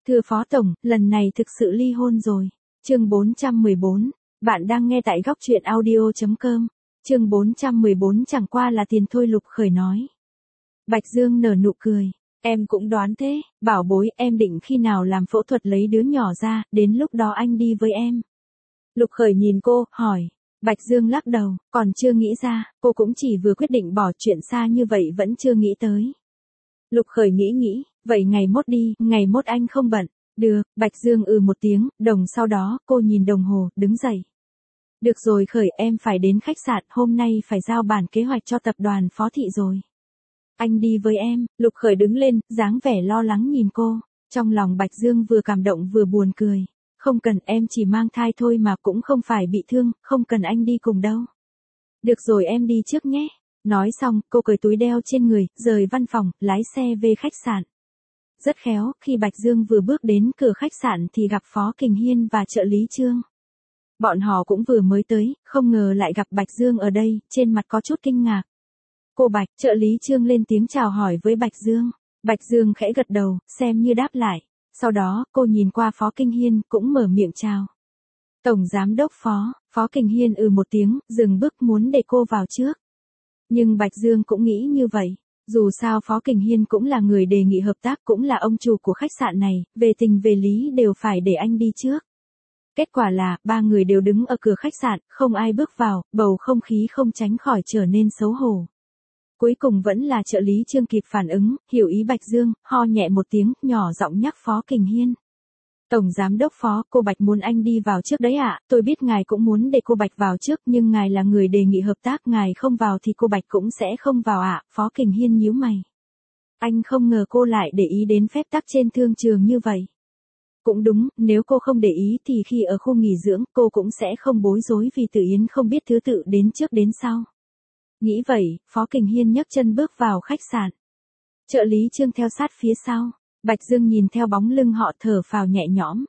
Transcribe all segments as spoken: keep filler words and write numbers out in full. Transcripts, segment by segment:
Thưa Phó Tổng, lần này thực sự ly hôn rồi. Chương bốn trăm mười bốn, bạn đang nghe tại góc truyện audio chấm com. Chương bốn trăm mười bốn chẳng qua là tiền thôi, Lục Khởi nói. Bạch Dương nở nụ cười. Em cũng đoán thế, bảo bối, em định khi nào làm phẫu thuật lấy đứa nhỏ ra, đến lúc đó anh đi với em. Lục Khởi nhìn cô, hỏi. Bạch Dương lắc đầu, còn chưa nghĩ ra, cô cũng chỉ vừa quyết định bỏ chuyện xa như vậy vẫn chưa nghĩ tới. Lục Khởi nghĩ nghĩ, vậy ngày mốt đi, ngày mốt anh không bận. Được, Bạch Dương ừ một tiếng, đồng sau đó, cô nhìn đồng hồ, đứng dậy. Được rồi Khởi, em phải đến khách sạn, hôm nay phải giao bản kế hoạch cho tập đoàn Phó Thị rồi. Anh đi với em. Lục Khởi đứng lên, dáng vẻ lo lắng nhìn cô. Trong lòng Bạch Dương vừa cảm động vừa buồn cười. Không cần, em chỉ mang thai thôi mà, cũng không phải bị thương, không cần anh đi cùng đâu. Được rồi, em đi trước nhé. Nói xong, cô cởi túi đeo trên người, rời văn phòng, lái xe về khách sạn. Rất khéo, khi Bạch Dương vừa bước đến cửa khách sạn thì gặp Phó Kình Hiên và trợ lý Trương. Bọn họ cũng vừa mới tới, không ngờ lại gặp Bạch Dương ở đây, trên mặt có chút kinh ngạc. Cô Bạch, trợ lý Trương lên tiếng chào hỏi với Bạch Dương. Bạch Dương khẽ gật đầu, xem như đáp lại. Sau đó, cô nhìn qua Phó Kinh Hiên, cũng mở miệng chào. Tổng Giám đốc Phó, Phó Kình Hiên ừ một tiếng, dừng bước muốn để cô vào trước. Nhưng Bạch Dương cũng nghĩ như vậy. Dù sao Phó Kình Hiên cũng là người đề nghị hợp tác, cũng là ông chủ của khách sạn này, về tình về lý đều phải để anh đi trước. Kết quả là, ba người đều đứng ở cửa khách sạn, không ai bước vào, bầu không khí không tránh khỏi trở nên xấu hổ. Cuối cùng vẫn là trợ lý Trương kịp phản ứng, hiểu ý Bạch Dương, ho nhẹ một tiếng, nhỏ giọng nhắc Phó Kình Hiên. Tổng Giám đốc Phó, cô Bạch muốn anh đi vào trước đấy ạ, tôi biết ngài cũng muốn để cô Bạch vào trước, nhưng ngài là người đề nghị hợp tác, ngài không vào thì cô Bạch cũng sẽ không vào ạ, Phó Kình Hiên nhíu mày. Anh không ngờ cô lại để ý đến phép tắc trên thương trường như vậy. Cũng đúng, nếu cô không để ý thì khi ở khu nghỉ dưỡng, cô cũng sẽ không bối rối vì Tử Yến không biết thứ tự đến trước đến sau. Nghĩ vậy, Phó Kình Hiên nhấc chân bước vào khách sạn. Trợ lý Trương theo sát phía sau. Bạch Dương nhìn theo bóng lưng họ thở phào nhẹ nhõm.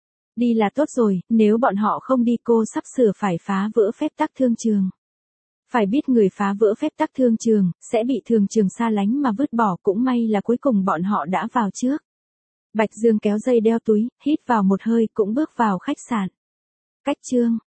Đi là tốt rồi, nếu bọn họ không đi cô sắp sửa phải phá vỡ phép tắc thương trường. Phải biết người phá vỡ phép tắc thương trường, sẽ bị thường trường xa lánh mà vứt bỏ, cũng may là cuối cùng bọn họ đã vào trước. Bạch Dương kéo dây đeo túi, hít vào một hơi cũng bước vào khách sạn. Cách Trương,